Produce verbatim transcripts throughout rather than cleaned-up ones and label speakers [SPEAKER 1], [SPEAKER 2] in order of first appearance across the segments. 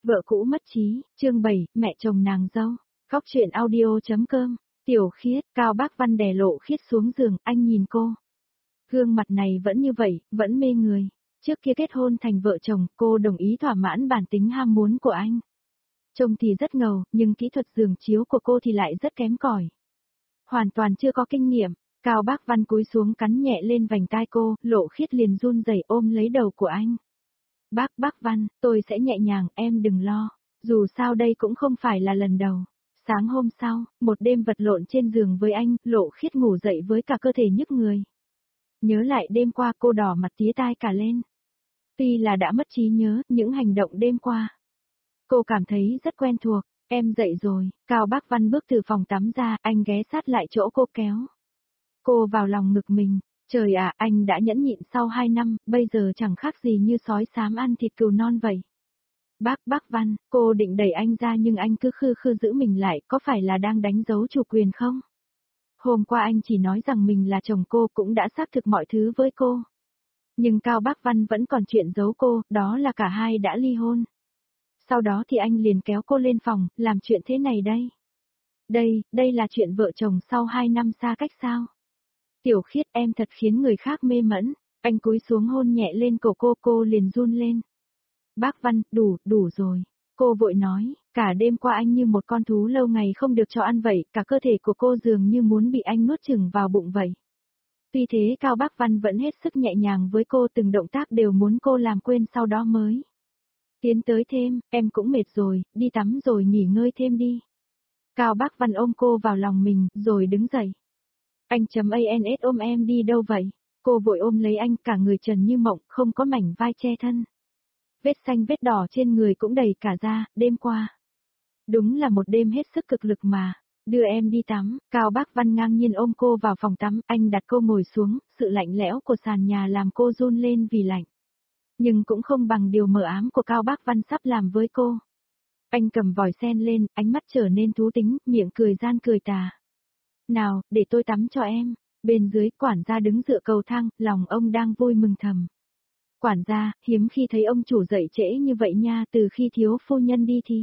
[SPEAKER 1] Vợ cũ mất trí, chương bảy, mẹ chồng nàng dâu. Góc truyện audio chấm com. Tiểu Khiết, Cao Bác Văn đè Lộ Khiết xuống giường, anh nhìn cô. Gương mặt này vẫn như vậy, vẫn mê người. Trước kia kết hôn thành vợ chồng, cô đồng ý thỏa mãn bản tính ham muốn của anh. Trông thì rất ngầu, nhưng kỹ thuật giường chiếu của cô thì lại rất kém cỏi. Hoàn toàn chưa có kinh nghiệm. Cao Bác Văn cúi xuống cắn nhẹ lên vành tai cô, Lộ Khiết liền run rẩy ôm lấy đầu của anh. Bác Bác Văn, tôi sẽ nhẹ nhàng, em đừng lo. Dù sao đây cũng không phải là lần đầu. Sáng hôm sau, một đêm vật lộn trên giường với anh, Lộ Khiết ngủ dậy với cả cơ thể nhức người. Nhớ lại đêm qua cô đỏ mặt tía tai cả lên. Tuy là đã mất trí nhớ, những hành động đêm qua. Cô cảm thấy rất quen thuộc, em dậy rồi, Cao Bác Văn bước từ phòng tắm ra, anh ghé sát lại chỗ cô kéo. Cô vào lòng ngực mình, trời ạ, anh đã nhẫn nhịn sau hai năm, bây giờ chẳng khác gì như sói xám ăn thịt cừu non vậy. Bác Bác Văn, cô định đẩy anh ra nhưng anh cứ khư khư giữ mình lại, có phải là đang đánh dấu chủ quyền không? Hôm qua anh chỉ nói rằng mình là chồng cô cũng đã xác thực mọi thứ với cô. Nhưng Cao Bác Văn vẫn còn chuyện giấu cô, đó là cả hai đã ly hôn. Sau đó thì anh liền kéo cô lên phòng, làm chuyện thế này đây. Đây, đây là chuyện vợ chồng sau hai năm xa cách sao? Tiểu Khiết, em thật khiến người khác mê mẫn. Anh cúi xuống hôn nhẹ lên cổ cô, cô liền run lên. Bác Văn, đủ, đủ rồi. Cô vội nói, cả đêm qua anh như một con thú lâu ngày không được cho ăn vậy, cả cơ thể của cô dường như muốn bị anh nuốt chửng vào bụng vậy. Tuy thế Cao Bác Văn vẫn hết sức nhẹ nhàng với cô, từng động tác đều muốn cô làm quên sau đó mới. Tiến tới thêm, em cũng mệt rồi, đi tắm rồi nghỉ ngơi thêm đi. Cao Bác Văn ôm cô vào lòng mình, rồi đứng dậy. Anh chấm ans ôm em đi đâu vậy? Cô vội ôm lấy anh, cả người trần như mộng, không có mảnh vai che thân. Vết xanh vết đỏ trên người cũng đầy cả ra, đêm qua. Đúng là một đêm hết sức cực lực mà. Đưa em đi tắm, Cao Bác Văn ngang nhiên ôm cô vào phòng tắm, anh đặt cô ngồi xuống, sự lạnh lẽo của sàn nhà làm cô run lên vì lạnh. Nhưng cũng không bằng điều mờ ám của Cao Bác Văn sắp làm với cô. Anh cầm vòi sen lên, ánh mắt trở nên thú tính, miệng cười gian cười tà. Nào, để tôi tắm cho em. Bên dưới, quản gia đứng dựa cầu thang, lòng ông đang vui mừng thầm. Quản gia, hiếm khi thấy ông chủ dậy trễ như vậy nha, từ khi thiếu phu nhân đi thì.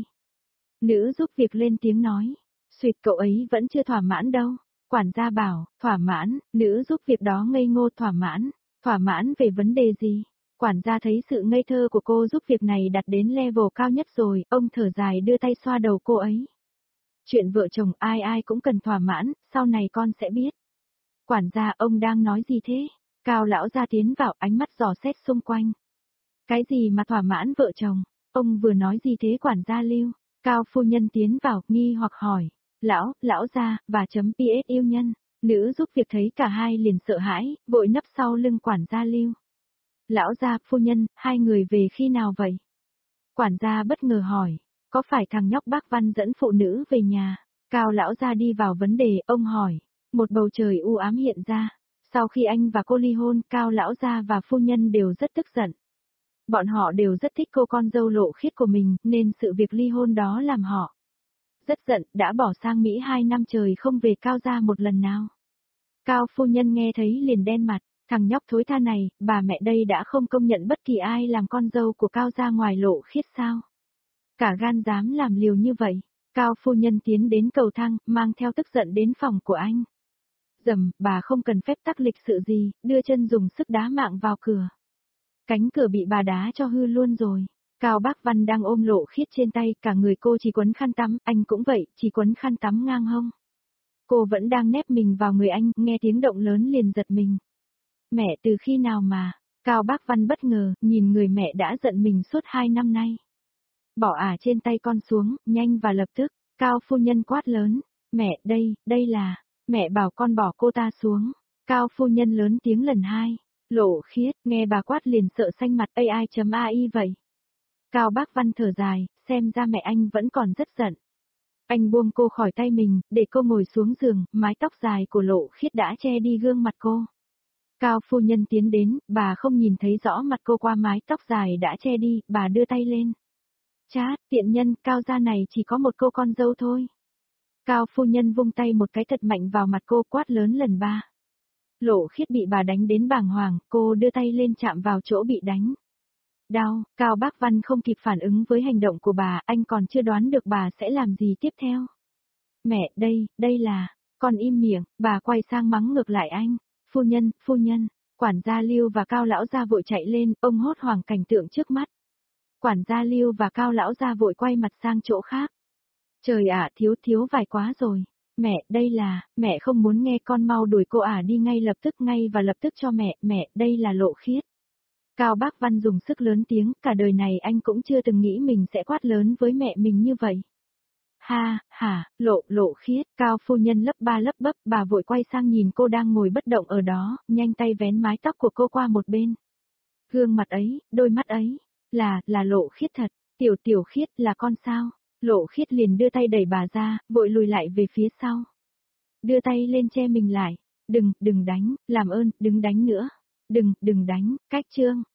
[SPEAKER 1] Nữ giúp việc lên tiếng nói. Xuyệt, cậu ấy vẫn chưa thỏa mãn đâu. Quản gia bảo, thỏa mãn, nữ giúp việc đó ngây ngô. Thỏa mãn, thỏa mãn về vấn đề gì? Quản gia thấy sự ngây thơ của cô giúp việc này đặt đến level cao nhất rồi, ông thở dài đưa tay xoa đầu cô ấy. Chuyện vợ chồng ai ai cũng cần thỏa mãn, sau này con sẽ biết. Quản gia, ông đang nói gì thế? Cao lão gia tiến vào, ánh mắt dò xét xung quanh. Cái gì mà thỏa mãn vợ chồng? Ông vừa nói gì thế quản gia Lưu? Cao phu nhân tiến vào, nghi hoặc hỏi. Lão, lão gia, và chấm ps yêu nhân. Nữ giúp việc thấy cả hai liền sợ hãi, vội nấp sau lưng quản gia Lưu. Lão gia, phu nhân, hai người về khi nào vậy? Quản gia bất ngờ hỏi. Có phải thằng nhóc Bác Văn dẫn phụ nữ về nhà? Cao lão gia đi vào vấn đề, ông hỏi. Một bầu trời u ám hiện ra. Sau khi anh và cô ly hôn, Cao lão gia và phu nhân đều rất tức giận. Bọn họ đều rất thích cô con dâu Lộ Khiết của mình, nên sự việc ly hôn đó làm họ rất giận, đã bỏ sang Mỹ hai năm trời không về Cao gia một lần nào. Cao phu nhân nghe thấy liền đen mặt, thằng nhóc thối tha này, bà mẹ đây đã không công nhận bất kỳ ai làm con dâu của Cao gia ngoài Lộ Khiết sao? Cả gan dám làm liều như vậy. Cao phu nhân tiến đến cầu thang, mang theo tức giận đến phòng của anh. Dầm, bà không cần phép tắc lịch sự gì, đưa chân dùng sức đá mạng vào cửa. Cánh cửa bị bà đá cho hư luôn rồi. Cao Bác Văn đang ôm Lộ Khiết trên tay, cả người cô chỉ quấn khăn tắm, anh cũng vậy, chỉ quấn khăn tắm ngang hông. Cô vẫn đang nép mình vào người anh, nghe tiếng động lớn liền giật mình. Mẹ từ khi nào mà? Cao Bác Văn bất ngờ, nhìn người mẹ đã giận mình suốt hai năm nay. Bỏ ả trên tay con xuống, nhanh và lập tức. Cao phu nhân quát lớn. Mẹ, đây, đây là... Mẹ bảo con bỏ cô ta xuống. Cao phu nhân lớn tiếng lần hai. Lộ Khiết, nghe bà quát liền sợ xanh mặt ai.ai vậy. Cao Bác Văn thở dài, xem ra mẹ anh vẫn còn rất giận. Anh buông cô khỏi tay mình, để cô ngồi xuống giường, mái tóc dài của Lộ Khiết đã che đi gương mặt cô. Cao phu nhân tiến đến, bà không nhìn thấy rõ mặt cô qua mái tóc dài đã che đi, bà đưa tay lên. Chát, tiện nhân, Cao gia này chỉ có một cô con dâu thôi. Cao phu nhân vung tay một cái thật mạnh vào mặt cô, quát lớn lần ba. Lộ Khiết bị bà đánh đến bàng hoàng, cô đưa tay lên chạm vào chỗ bị đánh. Đau, Cao Bác Văn không kịp phản ứng với hành động của bà, anh còn chưa đoán được bà sẽ làm gì tiếp theo. Mẹ, đây, đây là, con im miệng, bà quay sang mắng ngược lại anh. Phu nhân, phu nhân, quản gia Lưu và Cao lão gia vội chạy lên, ông hốt hoảng cảnh tượng trước mắt. Quản gia Lưu và Cao lão gia vội quay mặt sang chỗ khác. Trời ạ, thiếu thiếu vài quá rồi. Mẹ, đây là, mẹ không muốn nghe, con mau đuổi cô ả đi ngay lập tức, ngay và lập tức cho mẹ, mẹ, đây là Lộ Khiết. Cao Bác Văn dùng sức lớn tiếng, cả đời này anh cũng chưa từng nghĩ mình sẽ quát lớn với mẹ mình như vậy. Ha, hả, Lộ, Lộ Khiết, Cao phu nhân lấp ba lấp bấp, bà vội quay sang nhìn cô đang ngồi bất động ở đó, nhanh tay vén mái tóc của cô qua một bên. Gương mặt ấy, đôi mắt ấy, là, là Lộ Khiết thật, tiểu tiểu Khiết là con sao? Lộ Khiết liền đưa tay đẩy bà ra, vội lùi lại về phía sau. Đưa tay lên che mình lại, đừng, đừng đánh, làm ơn, đừng đánh nữa. Đừng, đừng đánh, cách trương.